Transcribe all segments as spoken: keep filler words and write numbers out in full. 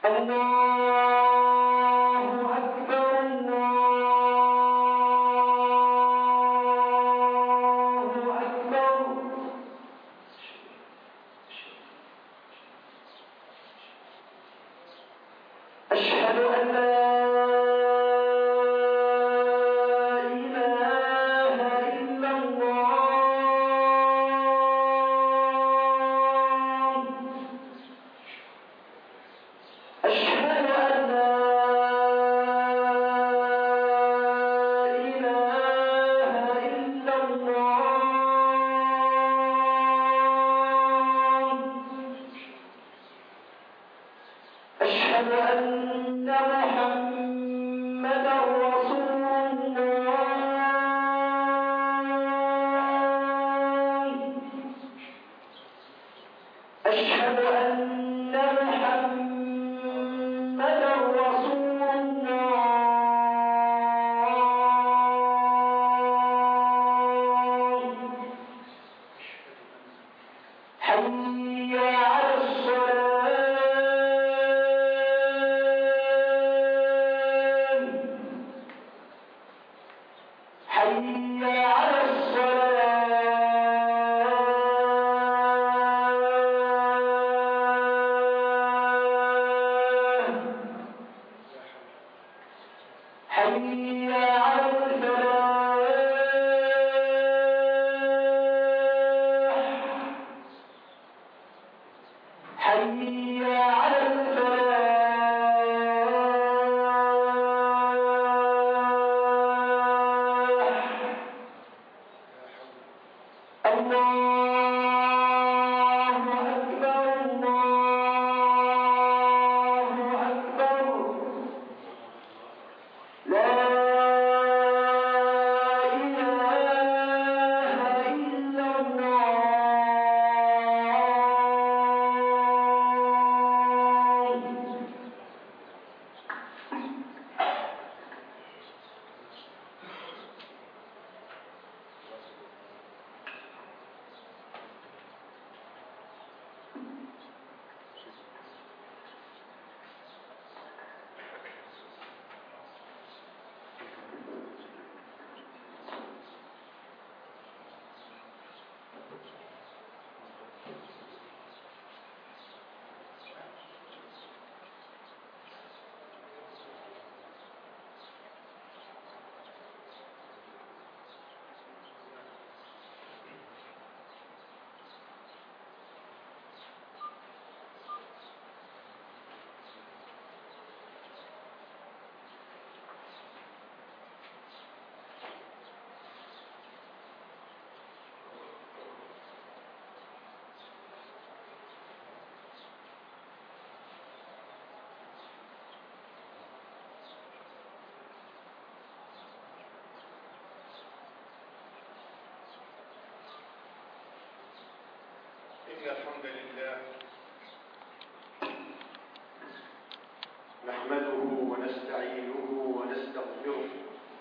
إن الحمد لله نحمده ونستعينه ونستغفره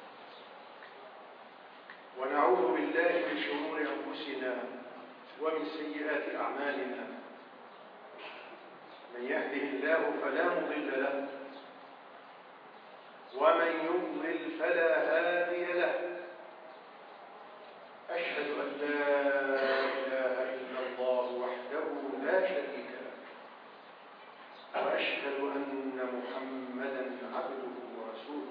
ونعوذ بالله من شرور أنفسنا ومن سيئات أعمالنا. من يهده الله فلا مضل له ومن يضلل فلا هادي له. أشهد أن لا إله إلا الله وحده لا شريك له وأشهد أن محمدا عبده ورسوله.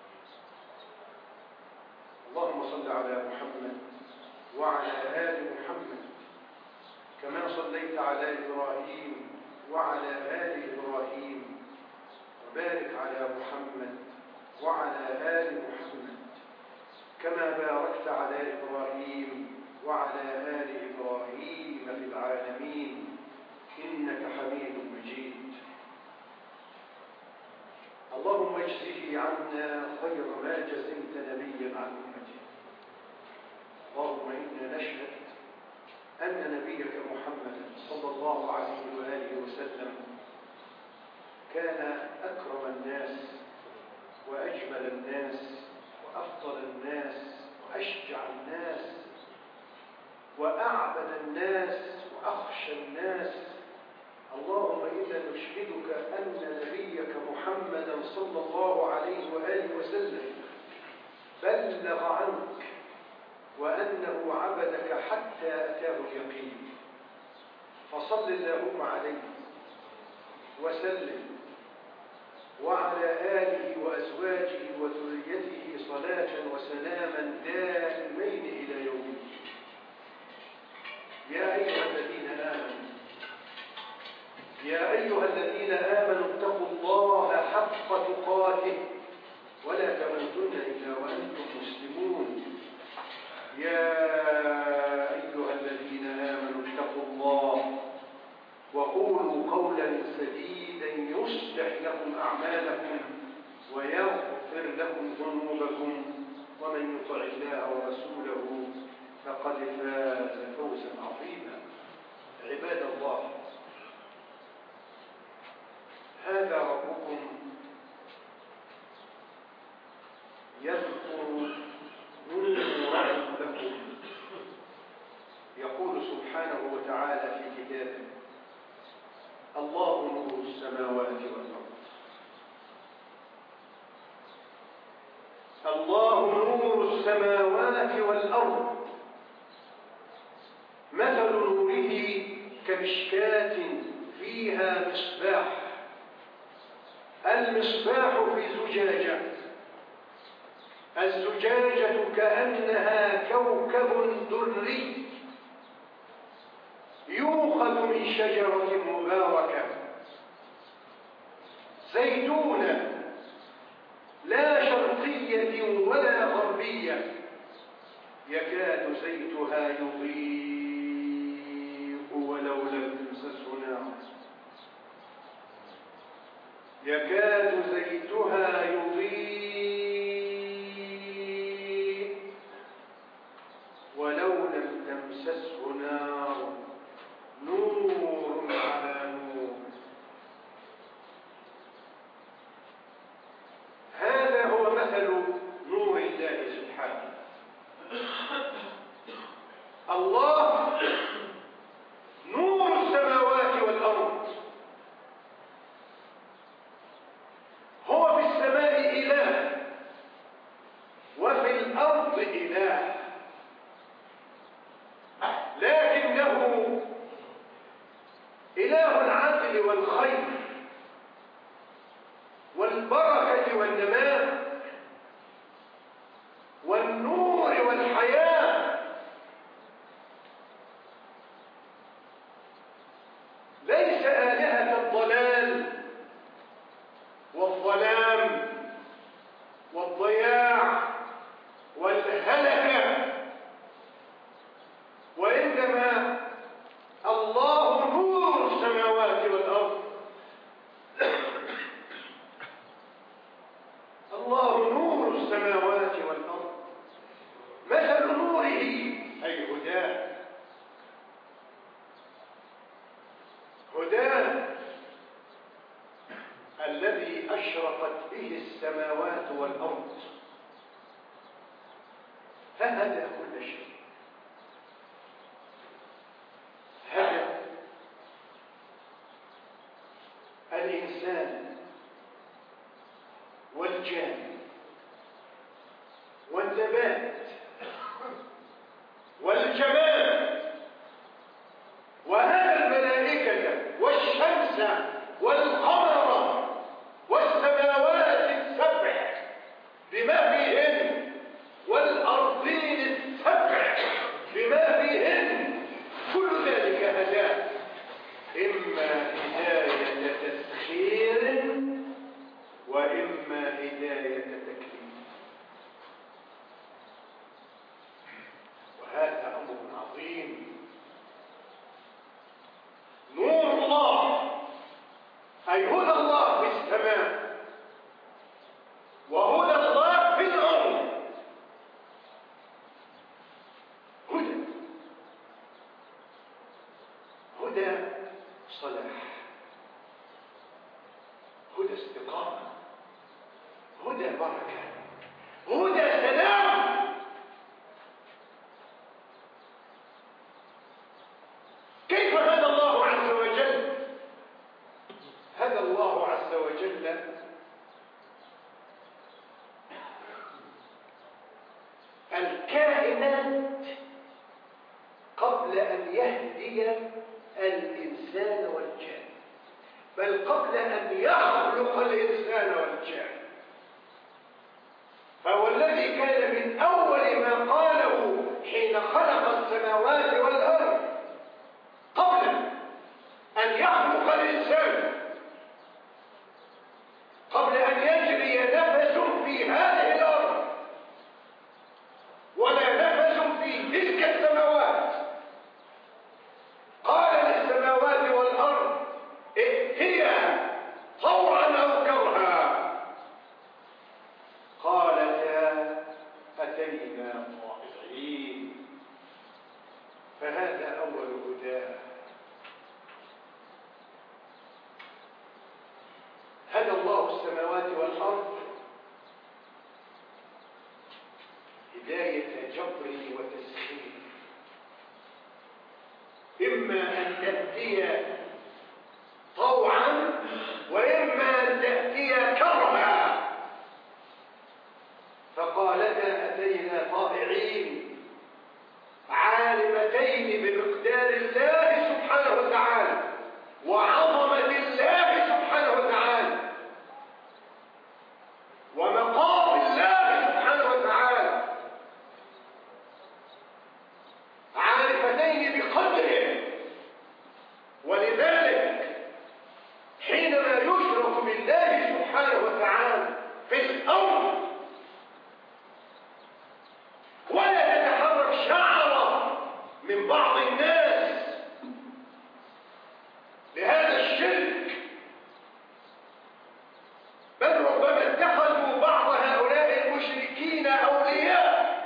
اللهم صل على محمد وعلى آل محمد كما صليت على إبراهيم وعلى آل إبراهيم، وبارك على محمد وعلى آل محمد كما باركت على إبراهيم وعلى آل إبراهيم في العالمين إنك حميد مجيد. اللهم اجزه عنا خير ما جزيت نبيا عن أمته. اللهم إنا نشهد أن نبيك محمد صلى الله عليه وآله وسلم كان أكرم الناس وأجمل الناس وأفضل الناس وأشجع الناس وأعبد الناس وأخشى الناس. اللهم إنا نشهدك أن نبيك محمدا صلى الله عليه وآله وسلم بلغ عنك وأنه عبدك حتى أتاه اليقين، فصل اللهم عليه وسلم وعلى آله وأزواجه وذريته صلاة وسلاما دائمين إلى يوم الدين. يا أيها الذين آمنوا يا أيها الذين آمنوا اتقوا الله حق تقاته ولا تموتن إلا وأنتم مسلمون. يا أيها الذين آمنوا اتقوا الله وقولوا قولا سديدا يصلح لكم أعمالكم ويغفر لكم ذنوبكم، ومن يطع الله ورسوله فقد فاز فوزا عظيما. عباد الله، هذا ربكم يذكر نورا لكم، يقول سبحانه وتعالى في كتابه: الله نور السماوات والأرض. الله نور السماوات والأرض، مثل نوره كمشكاة فيها مصباح، المصباح في زجاجة، الزجاجة كأنها كوكب دري يوقد من شجرة مباركة زيتونة لا شرقية ولا غربية، يكاد زيتها يضيء ولو لم تمسسه نار، يكاد زيتها يضيء ولو لم تمسسه نار، نور على نور. هذا هو مثل نور الله سبحانه. الله نور السماوات والأرض، هو في السماء إله وفي الأرض إله، لكنه إله العدل والخير والبركة والنماء والنور والحياة، ليس آلهة الضلال والظلام والضياع والهلكة، وإنما الله نور السماوات والأرض. الله نور السماوات والأرض، مثل نوره أي هداه، هداه الذي أشرقت به السماوات والأرض فهدى كل شيء، هدى الإنسان والجان والنبات والجمال، وهدى الملائكة والشمس والقمر والسماوات السبع بما فيهن والأرضين السبع بما فيهن، كل ذلك هداه، إما هداية تسخير وإما هداية تكليف، وهذا أمر عظيم. نور الله أي هدى الله في السماء وهدى الله في الأرض، هدى هدى صلاح، هدى استقامة، هدى بركة، هدى سلام. كيف هدى الله عز وجل؟ هدى الله عز وجل الكائنات قبل أن يهدي الإنسان والجان، بل قبل أن يخلق الإنسان والجان. فهو الذي كان من أول ما قاله حين خلق السماوات والأرض قبل أن يخلق الإنسان، قبل أن يجري نفس في هذه الأرض ولا نفس في تلك السماوات، قال للسماوات والأرض ائتيا طوعا أو كرها، قالتا أتينا طائعين. فهذا أول هداه، هدى الله السماوات والأرض هداية جبر وتسخير، إما أن تأتي طوعا وإما أن تأتي كرها، فقالتا أتينا طائعين عالمتين بمقدار الله سبحانه وتعالى وعظمة الله سبحانه وتعالى ومقام الله سبحانه وتعالى، عارفتين بقدره. ولذلك حينما يشرك بالله سبحانه وتعالى في الأرض ولا تتحرك شعرة من بعض الناس لهذا الشرك، بل ربما اتخذوا بعض هؤلاء المشركين أولياء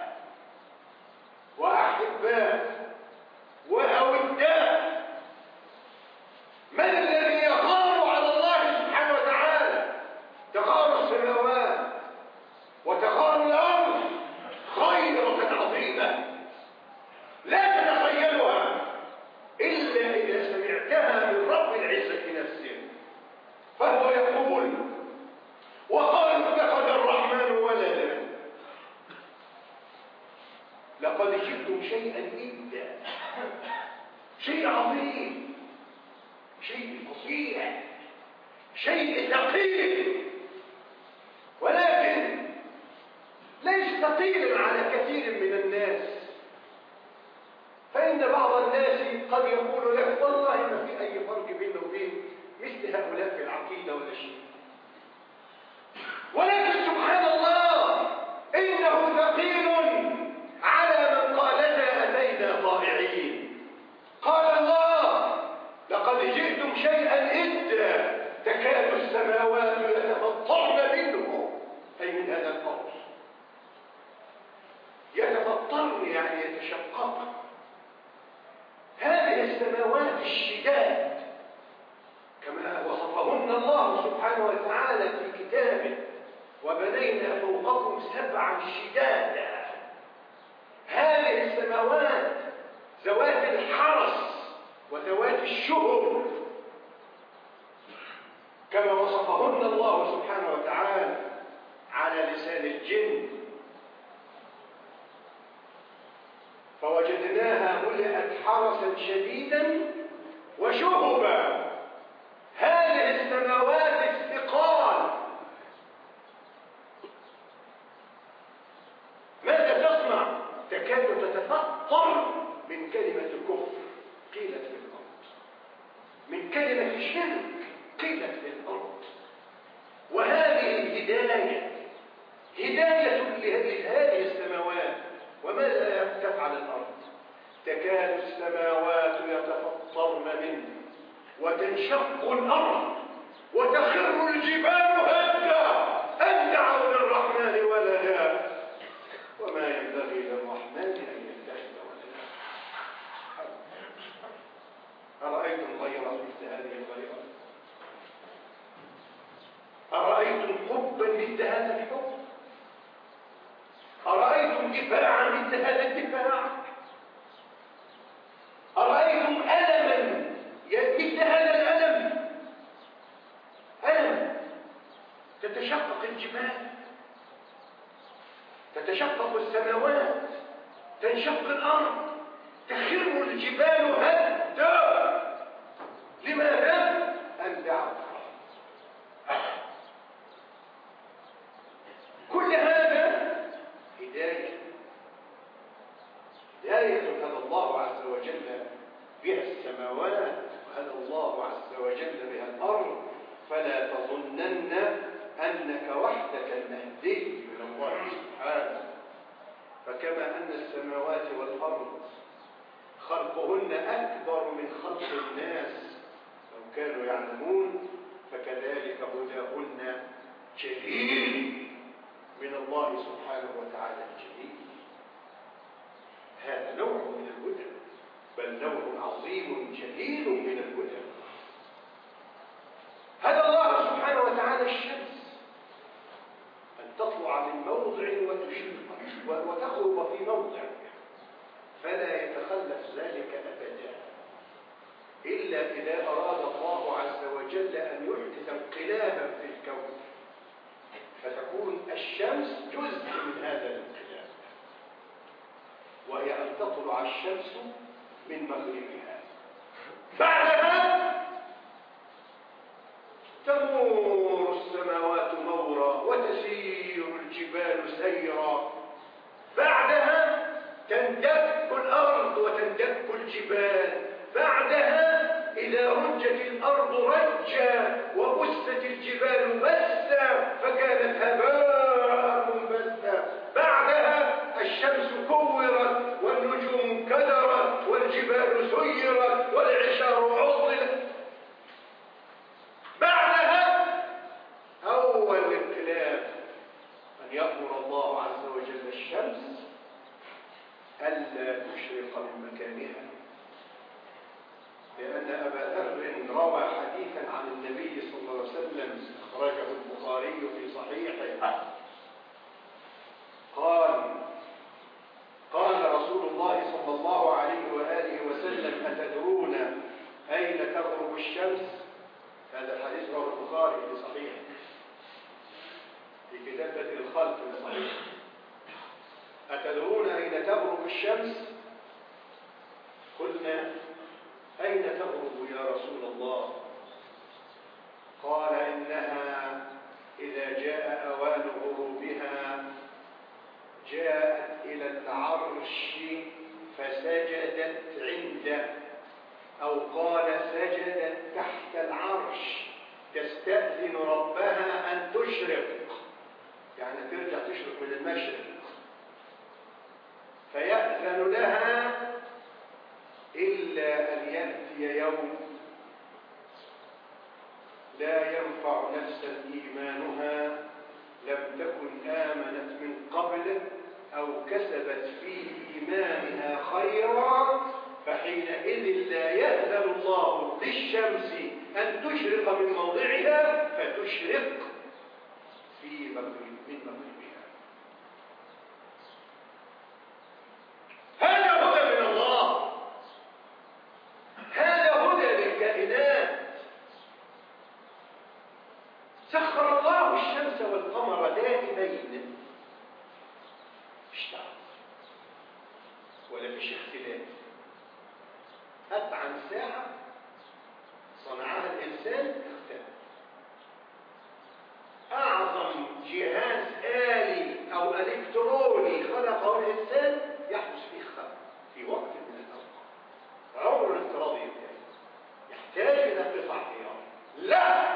وأحباء وأوداء. من الذي يغار على الله سبحانه وتعالى؟ تغار السماوات وتغار الأرض خيرة عظيمة لا تتخيلها إلا إذا سمعتها من رب العزة نفسه، فهو يقول وقالوا اتخذ الرحمن ولدا لقد جئتم شيئا إدا، شيء عظيم، شيء فظيع، شيء ثقيل، ولكن ليس ثقيلا على كثير من الناس. فإن بعض الناس قد يقول لك والله ما في أي فرق بينه وبين مثل هؤلاء في العقيدة ولا شيء، ولكن سبحان الله إنه ثقيل على من قالتا أتينا طائعين. قال الله لقد جئتم شيئا إدا تكاد السماوات يتفطرن منه، أي من هذا القول، يتفطرن يعني يتشققن. هذه السماوات الشداد كما وصفهن الله سبحانه وتعالى في كتابه وبنينا فوقكم سبعا شدادا، هذه السماوات ذوات الحرس وذوات الشهب كما وصفهن الله سبحانه وتعالى على لسان الجن، فوجدناها ملئت حرسا شديدا وشهبا. هذه السماوات الثقال ماذا تصنع؟ تكاد تتفطر من كلمة الكفر قيلت في الأرض، من كلمة الشرك قيلت في الأرض. وهذه الهداية هداية لهذه السماوات. وماذا تفعل الأرض؟ تكاد السماوات يتفطرن منه وتنشق الأرض وتخر الجبال هدا أن دعوا للرحمن ولدا وما ينبغي للرحمن أن يتخذ ولدا. أرأيتم غير مثل هذه الغيرة؟ أرأيتم حبا مثل هذا الحب؟ أرأيتم دفاعا مثل هذا الدفاع؟ أرأيتم ألما مثل هذا الألم؟ تتشقق الجبال، تتشقق السماوات، تنشق الأرض، تخر الجبال هدا. لماذا؟ أن دعوا كل هذا هداية هداية هدى الله عز وجل بها السماوات وهدى الله عز وجل بها الأرض. فلا تظنن أنك وحدك المهدي من الله سبحانه. فكما أن السماوات والأرض خلقهن أكبر من خلق الناس لو كانوا يعلمون، فكذلك هداهن جليل من الله سبحانه وتعالى الجليل. هذا نوع من الهدى، بل نوع عظيم جليل من الهدى. هدى الله سبحانه وتعالى الشمس أن تطلع من موضع وتشرق وتغرب في موضع، فلا يتخلف ذلك أبدا إلا إذا أراد الله عز وجل أن يحدث انقلابا في الكون، فتكون الشمس جزء من هذا الانقلاب، وهي أن تطلع الشمس من مغربها. بعدها تمور السماوات مورا وتسير الجبال سيرا. بعدها تندك الأرض وتندك الجبال. بعدها إذا رجت الأرض رجا وبست الجبال بسا فكانت هباء منبثا. بعدها الشمس كورت والنجوم كدرت والجبال سيرت والعشار عطلت. بعدها أول انقلاب أن يأمر الله عز وجل الشمس ألا تشرق من مكانها، لأن أبا ذر روى حديثا عن النبي صلى الله عليه وسلم أخرجه البخاري في صحيحه قال قال رسول الله صلى الله عليه وآله وسلم: أتدرون أين تغرب الشمس؟ هذا الحديث رواه البخاري في صحيحه في كتاب بدء الخلق في صحيح. أتدرون أين تغرب الشمس؟ قلنا: أين تغرب يا رسول الله؟ قال: إنها إذا جاء أوان غروبها جاءت إلى العرش فسجدت عنده، أو قال سجدت تحت العرش تستأذن ربها أن تشرق، يعني ترجع تشرق من المشرق، فيأذن لها إلا أن يأتي يوم لا ينفع نفسا إيمانها لم تكن آمنت من قبل أو كسبت في إيمانها خيرا، فحينئذ لا يأذن الله للشمس أن تشرق من موضعها فتشرق في مغرب من مغربها. هذا هدى من الله، هذا هدى للكائنات. سخر الله الشمس والقمر دائبين، اشتغل ولا فيش اختلاف. أبعد ساعة صنعها الإنسان اختلاف. أعظم جهاز آلي أو إلكتروني خلقه الإنسان يحدث فيه خلق في وقت من الأوقات. عمر الافتراضي يحتاج إلى قطع غيار. لا،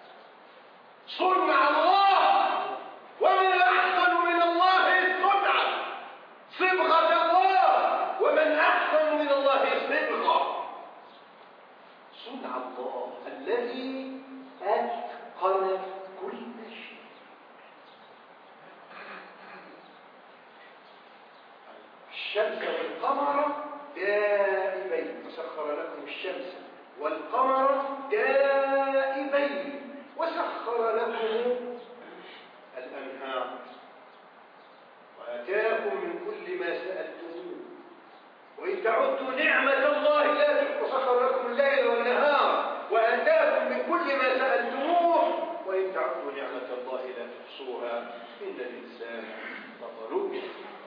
صنع الله، ومن أحسن من الله صنعا، صبغة الله، ومن أحسن من الله صبغة. صنع الله الذي أتقن كل شيء. الشمس والقمر دائبين، وسخر لكم الشمس والقمر دائبين، وسخر لكم الأنهار، وآتاكم من كل ما سألتموه، وإن تعدوا نعمة الله لا تحصوها. وسخر لكم الليل والنهار وآتاكم من كل ما سألتموه، وإن تعدوا نعمة الله إن الإنسان لظلوم.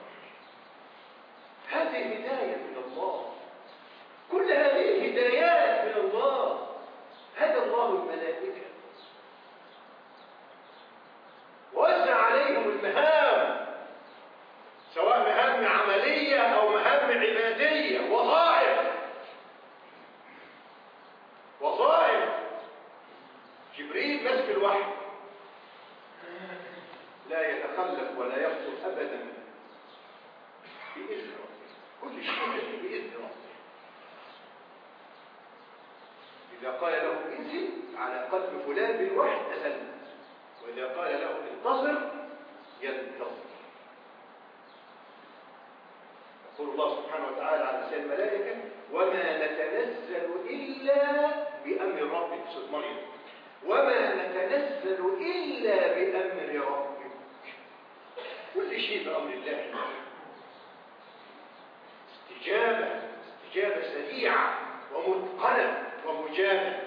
هذه هداية من الله، كل هذه الهدايات من الله. هدى الله الملائكة ووزع عليهم المهام، سواء مهام عملية أو مهام عبادية، وظائف وظائف جبريل مسك الوحي لا يتخلف ولا يخطئ أبدا بإذن ربه، كل شيء بإذن ربه. إذا قال له انزل على قلب فلان بالوحي نزل، وإذا قال له انتظر ينتظر. يقول الله سبحانه وتعالى على لسان الملائكة وما نتنزل إلا بأمر ربك. سورة مريم وما نتنزل إلا بأمر ربك، كل شيء بأمر الله. استجابة استجابة سريعة ومتقنة ومجابة.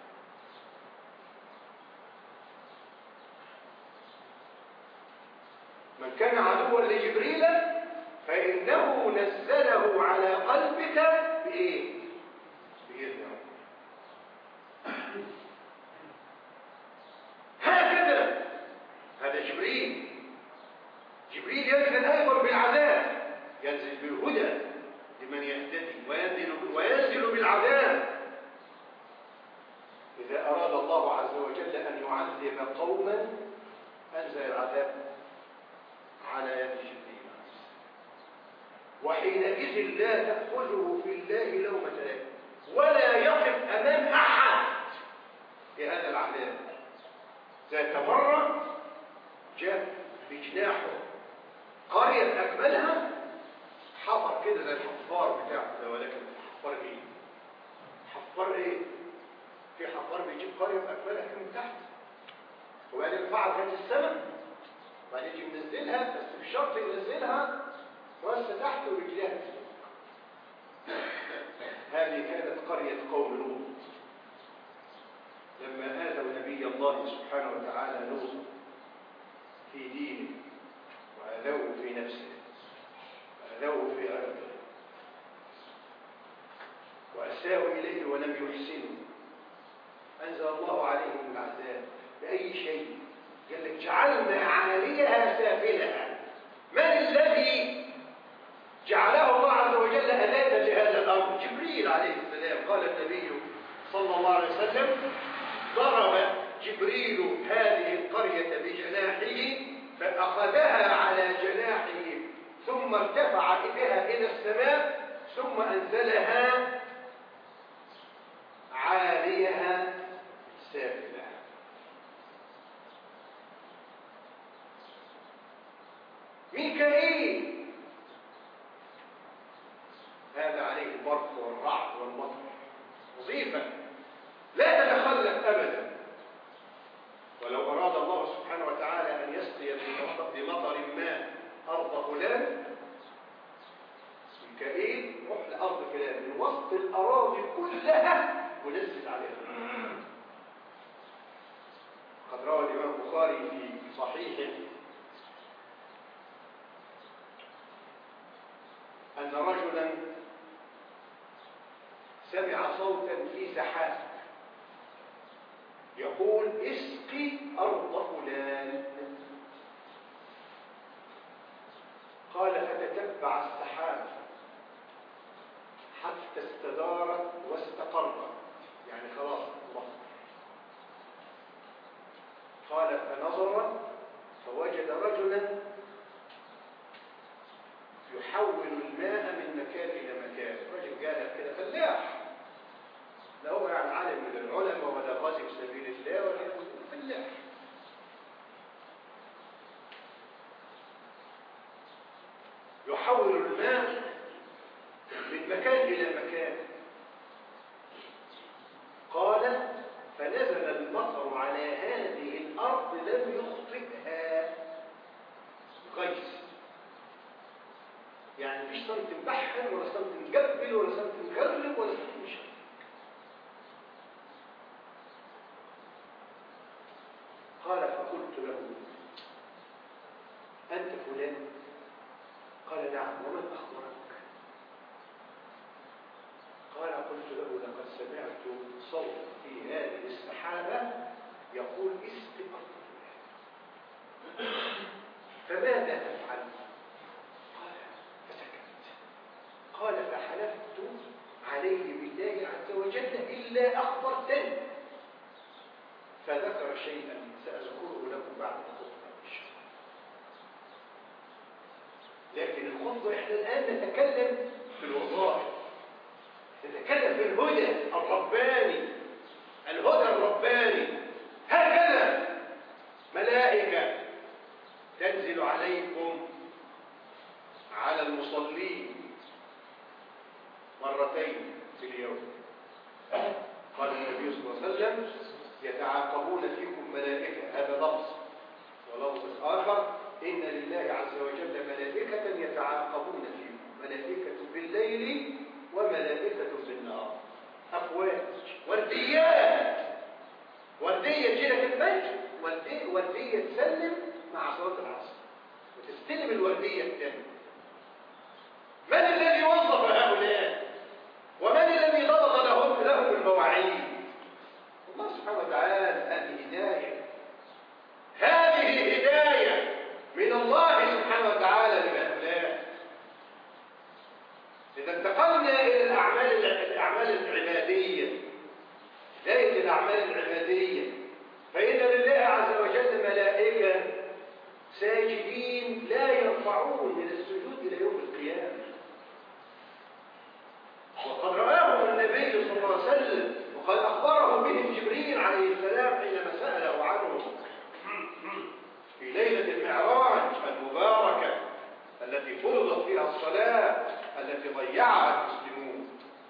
من كان عدوا لجبريل فإنه نزله على قلبك بإيه؟ بإذن ربك. هكذا هذا جبريل. جبريل ينزل أيضا بالعذاب، ينزل بالهدى لمن يهتدي، وينزل وينزل بالعذاب إذا أراد الله عز وجل أن يعذب قوما أنزل العذاب على يد جبريل، وحينئذ لا تأخذه في الله لومة لائم، ولا يقف أمام أحد في هذا العذاب. ذات مرة جاء بجناحه قرية أكملها، حفر كده زي الحفار بتاعه ده، ولكن حفار ايه؟ حفار ايه؟ في حفار بيجيب قرية بأكملها كده من تحت، وبعدين يرفعها لغاية السماء، وبعدين يجي منزلها، بس بشرط ينزلها راسها تحت ورجليها فوق. هذه كانت قرية قوم لوط لما آذوا نبي الله سبحانه وتعالى لوط في دينه، وآذوه في نفسه، وآذوه في أرضه، وأساءوا إليه ولم يحسنوا. أنزل الله عليهم العذاب بأي شيء؟ قال لك جعلنا عاليها سافلها. من الذي جعله الله عز وجل أداة لهذا الأمر؟ جبريل عليه السلام. قال النبي صلى الله عليه وسلم ضرب جبريل هذه القرية بجناحه فأخذها على جناحه ثم ارتفع بها إلى السماء ثم أنزلها عاليها سافلة. ميكائيل هذا عليه البرق والرعد والمطر، وظيفة لا تتخلف أبدا. ولو أراد الله سبحانه وتعالى أن يسقي بمطر ما أرض فلان، ميكائيل روح لأرض فلان من وسط الأراضي كلها ونزل عليها. قد روى الإمام البخاري في صحيحه أن رجلا سمع صوتا في سحاب يقول اسقي أرض فلان. قال فتتبع السحاب حتى استدارت واستقرت، يعني خلاص الله. قال فنظر فوجد رجلا يحول الماء من مكان إلى مكان. رجل جاهل كده فلاح، لا هو يعني عالم من العلماء ولا غازي في سبيل الله ولا فلاح. يحول الماء من مكان إلى مكان. قال فنزل المطر على هذه الأرض لم يخطئها غيث، يعني مفيش صمت مبحر ولا صمت مجبل ولا صمت مغرب ولا صمت مش. قال فقلت له أنت فلان؟ قال نعم. ومن أخبرك؟ قال قلت له لقد سمعت صوت في هذه السحابة يقول اسق أرض فلان، فماذا تفعل؟ قال فسكت. قال فحلفت عليه بالله عز وجل إلا أخبرتني، فذكر شيئا سأذكره لكم بعد الخطبة إن شاء الله. لكن الخطبة إحنا الآن نتكلم في الوظائف، نتكلم في الهدى الرباني، الهدى الرباني. هكذا ملائكة تنزل عليكم على المصلين مرتين في اليوم. قال النبي صلى الله عليه وسلم يتعاقبون فيكم ملائكة، هذا لفظ، ولفظ آخر إن لله عز وجل ملائكة يتعاقبون فيكم، ملائكة بالليل وملائكة بالنهار، أفواج، ورديات، وردية تجي لك الفجر، وردية, وردية تسلم مع صلاة العصر وتستلم الوردية الثانية. من الذي وظف هؤلاء؟ ومن الذي ضبط لهم لهم المواعيد؟ الله سبحانه وتعالى. هذه هداية، هذه هداية من الله سبحانه وتعالى لهؤلاء. إذا انتقلنا إلى الأعمال الأعمال العبادية، هداية الأعمال العبادية، فإن لله عز وجل ملائكة ساجدين لا يرفعون من السجود إلى يوم القيامة. وقد رآهم النبي صلى الله عليه وسلم، وقد أخبره بهم جبريل عليه السلام حينما سأله عنه في ليلة المعراج المباركة التي فرضت فيها الصلاة التي ضيعها المسلمون.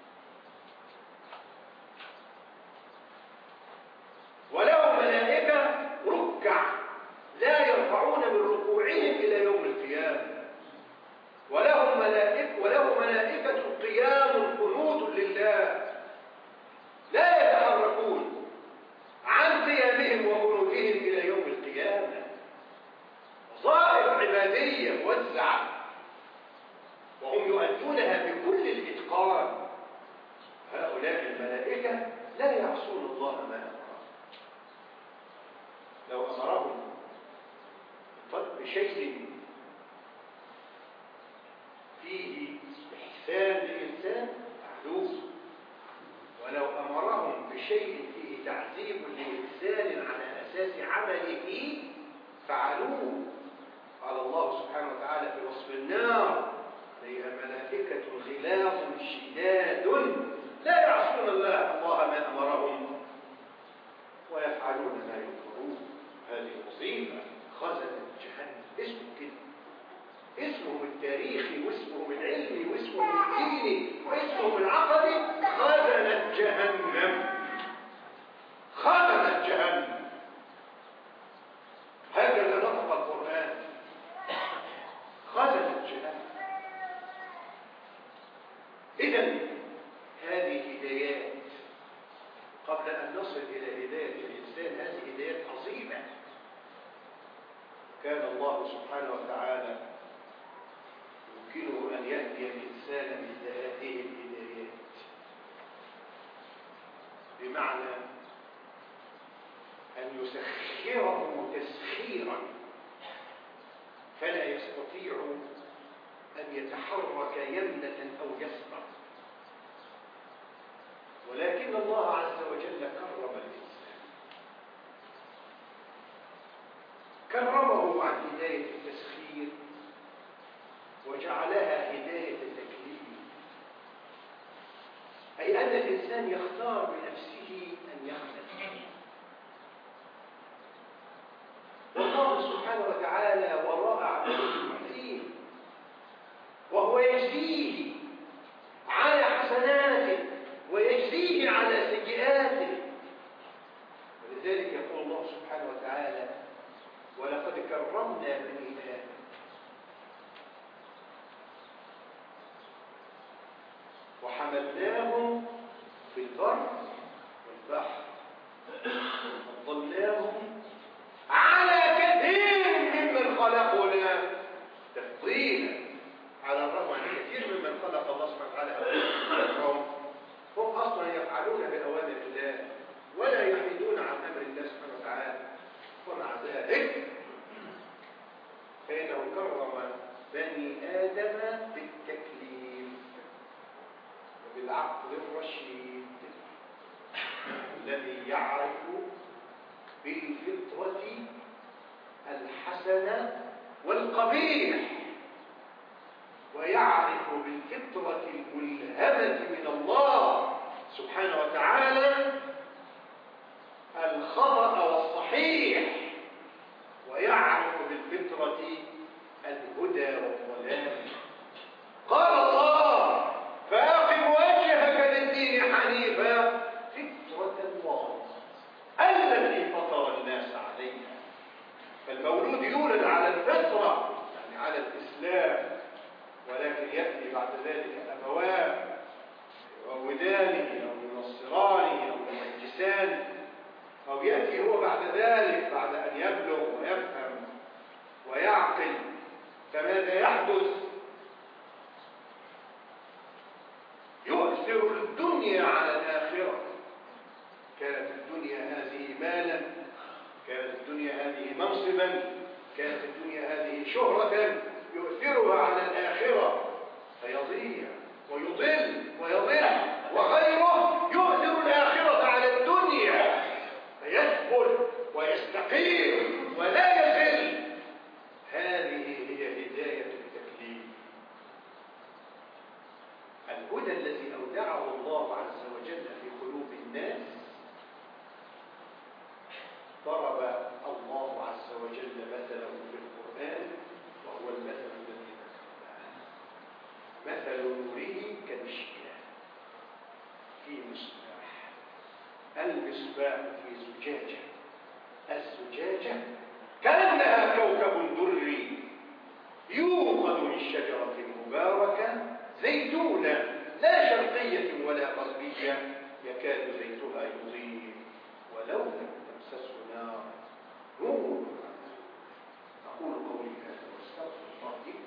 ولهم ملائكة ركع لا يرفعون من ركوعهم إلى يوم القيامة. ولهم ملائكة وله ملائكة قيام قنوت لله لا يتحركون عن قيامهم وقنوتهم إلى يوم القيامة. وظائف عبادية موزعة وهم يؤدونها بكل الإتقان. هؤلاء الملائكة لا يعصون الله ما أمرهم. لو أمرهم بشيء فيه إحسان لإنسان فعلوه، ولو أمرهم بشيء فيه تعذيب لإنسان على أساس عمله فعلوه. قال الله سبحانه وتعالى في وصف النار فيها ملائكة غلاظ شداد لا يعصون الله الله ما أمرهم ويفعلون ما يؤمرون. هذه مصيبة. خزنة جهنم اسمه كده، اسمهم التاريخي واسمهم العلمي واسمهم الديني واسمهم العقدي خزنة جهنم. خزنة جهنم، هكذا نطق القرآن. خزنة جهنم. إذن هذه هدايات. قبل أن نصل إلى هداية الإنسان، هذه هدايات عظيمة. كان الله سبحانه وتعالى يمكنه أن يهدي الإنسان مثل هذه الهدايات، بمعنى أن يسخره تسخيرا فلا يستطيع أن يتحرك يمنة أو يسرا. ولكن الله عز وجل كرم الإنسان، كرمه عن هداية التسخير وجعلها هداية التكليف، أي أن الإنسان يختار بنفسه أن يعمل. والله سبحانه وتعالى وراء عبده الحكيم، وهو يجزيه على حسناته ويجزيه على سيئاته. ولذلك يقول الله سبحانه وتعالى ولقد كرمنا بني آدم وحملناهم في البر والبحر وفضلناهم على كثير ممن خلقنا بني آدم بالتكليف وبالعقل الرشيد الذي يعرف بالفطرة الحسنة والقبيح، ويعرف بالفطرة الملهمة من الله سبحانه وتعالى الخطأ والصحيح، ويعرف بالفطرة الهدى والضلال. قال الله: فأقم وجهك للدين حنيفا فطرة الله التي فطر الناس عليها. فالمولود يولد على الفطرة، يعني على الإسلام، ولكن يأتي بعد ذلك أبواه يعودانه أو ينصرانه أو يمجسانه، أو يأتي هو بعد ذلك بعد أن يبلغ ويفهم ويعقل. فماذا يحدث؟ يؤثر الدنيا على الآخرة. كانت الدنيا هذه مالا، كانت الدنيا هذه منصبا، كانت الدنيا هذه شهرة، يؤثرها على الآخرة فيضيع ويضل ويضل، وغيره يؤثر الآخرة على الدنيا فيثبت ويستقيم ولا يزل. هذه هي هداية التكليف، الهدى الذي أودعه الله عز وجل في قلوب الناس. ضرب الله عز وجل مثله في القرآن، وهو المثل الذي ذكرناه: مثل نوره كمشكاة في مصباح، المصباح في زجاجة، الزجاجة كأنها كوكب دري يوقد من شجرة مباركة زيتونة لا شرقية ولا غربية يكاد زيتها يضيء ولو لم تمسسه نار نور. أقول قولي هذا واستغفر الله لي.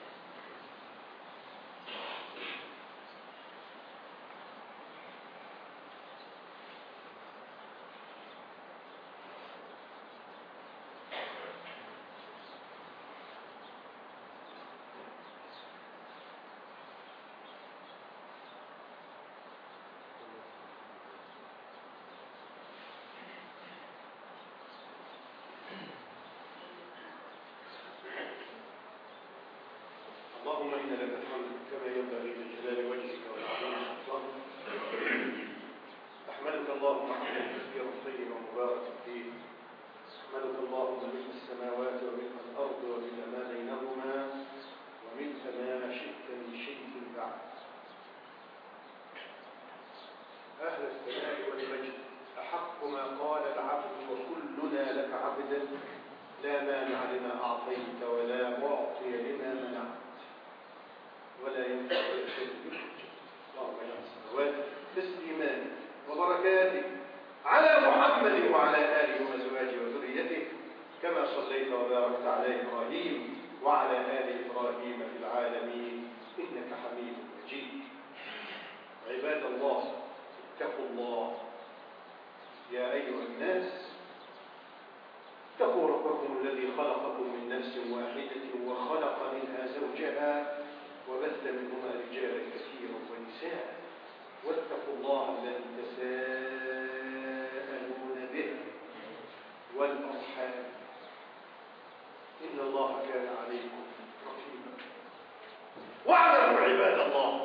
اللهم إنا لك الحمد كما ينبغي لجلال وجهك وعظيم سلطانك. أحمدك اللهم حمدا كثيرا طيبا مباركا فيه. أحمدك اللهم ملء السماوات وملء الأرض وملء ما بينهما وملء ما شئت من شيء بعد. أهل الثناء والمجد أحق ما قال العبد وكلنا لك عبدا، لا مانع لما أعطيت ولا معطي لما منعت ولا ينفع الشيء. اللهم اجعل الصلوات تسليمان وبركاته على محمد وعلى آله وأزواجه وذريته كما صليت وباركت على إبراهيم وعلى آل إبراهيم في العالمين إنك حميد مجيد. عباد الله، اتقوا الله يا أيها الناس، اتقوا ربكم الذي خلقكم من نفس واحدة وخلق منها زوجها وبث منهما رجالا كثيرا ونساء، واتقوا الله الذي تساءلون به والأرحام إن الله كان عليكم رقيبا. واعلموا عباد الله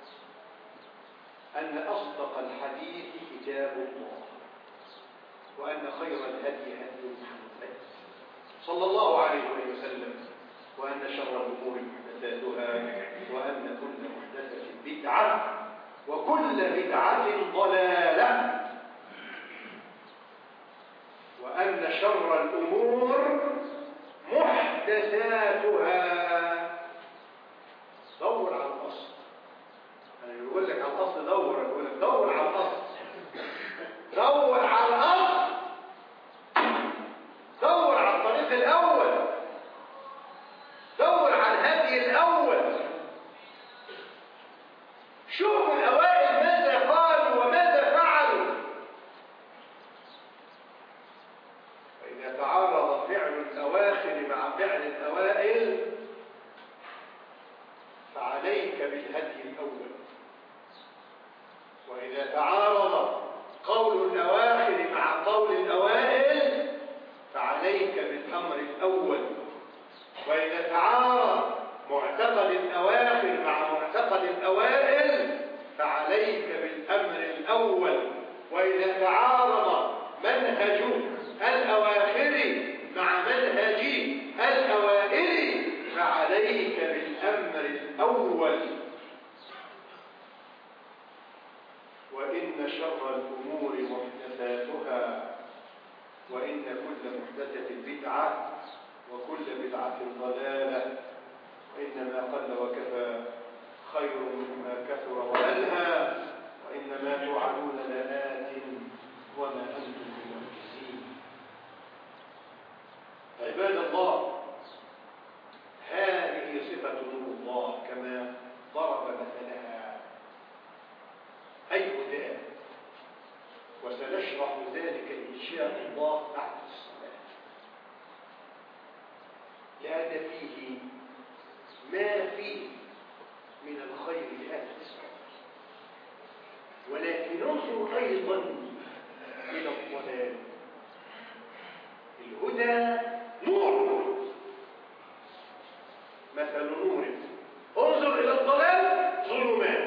أن أصدق الحديث كتاب الله، وأن خير الهدي هدي محمد صلى الله عليه وسلم، وأن شر الأمور محدثاتها، وأن كل محدثة بدعة وكل بدعة ضلالة، وأن شر الأمور محدثاتها. دور على الأصل. أنا يقول لك على الأصل دور، يقول لك دور على الأصل، دور على الأصل، دور على الطريق الأول، دور على الهدي الأول. شوفوا الأوائل ماذا قالوا وماذا فعلوا. فإذا تعارض فعل الأواخر مع فعل الأوائل بالهدي الأول. وإذا تعارض قول الأواخر مع قول الأوائل فعليك بالأمر الأول. وإذا تعارض معتقد الأواخر مع معتقد الأوائل فعليك بالأمر الأول. وإذا تعارض منهج الأواخر مع منهج الأوائل فعليك بالأمر الأول. وإن شر الأمور محدثاتها وإن كل محدثة بدعة وكل بدعة ضلالة وإنما قل وكفى خير مما كثر وألهى وإنما توعدون لآت وما أنتم بمعجزين. عباد الله، هذه صفة نور الله كما ضرب مثلها أي هدى، وسنشرح ذلك إن شاء الله بعد الصلاة، لأن فيه ما فيه من الخير لهذا الإسلام. ولكن ننظر أيضا إلى الضلال. الهدى نور مثل نور، انظر إلى الضلال ظلمات.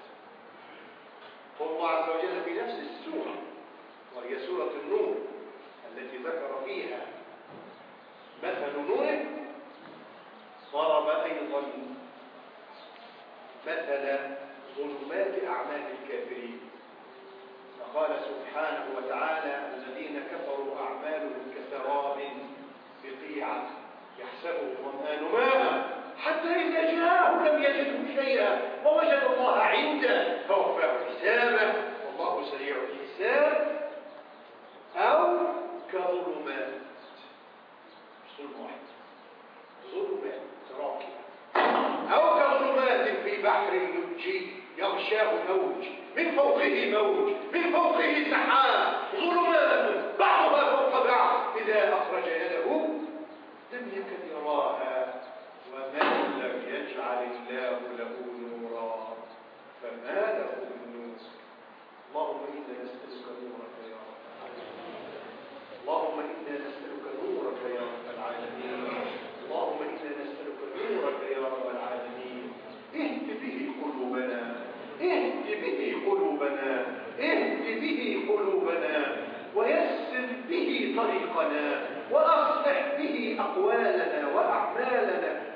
الله عز وجل في نفس السورة وهي سورة النور التي ذكر فيها مثل نوره ضرب أيضا مثل ظلمات أعمال الكافرين، فقال سبحانه وتعالى: الذين كفروا أعمالهم كسراب بقيعة يحسبه الظمآن ماء حتى إذا جاءه لم يجده شيئا ووجد الله عنده فوفاه حسابه والله سريع الحساب. أو كظلمات، ظلم واحد، ظلمات راكبة، أو كظلمات في بحر لجي يغشاه موج من فوقه موج من فوقه سحاب، ظلمات بعضها فوق بعض إذا أخرج يده لم يكن يراها ومن لم يجعل الله له نورا فما له من نور. اللهم إنا نسألك نورك يا رب العالمين. اللهم إنا نسألك نورك يا رب العالمين. اللهم إنا نسألك نورك يا رب العالمين. اهد به قلوبنا، اهد به قلوبنا، اهد به قلوبنا، ويسر به طريقنا، وأصلح به أقوالنا وأعمالنا،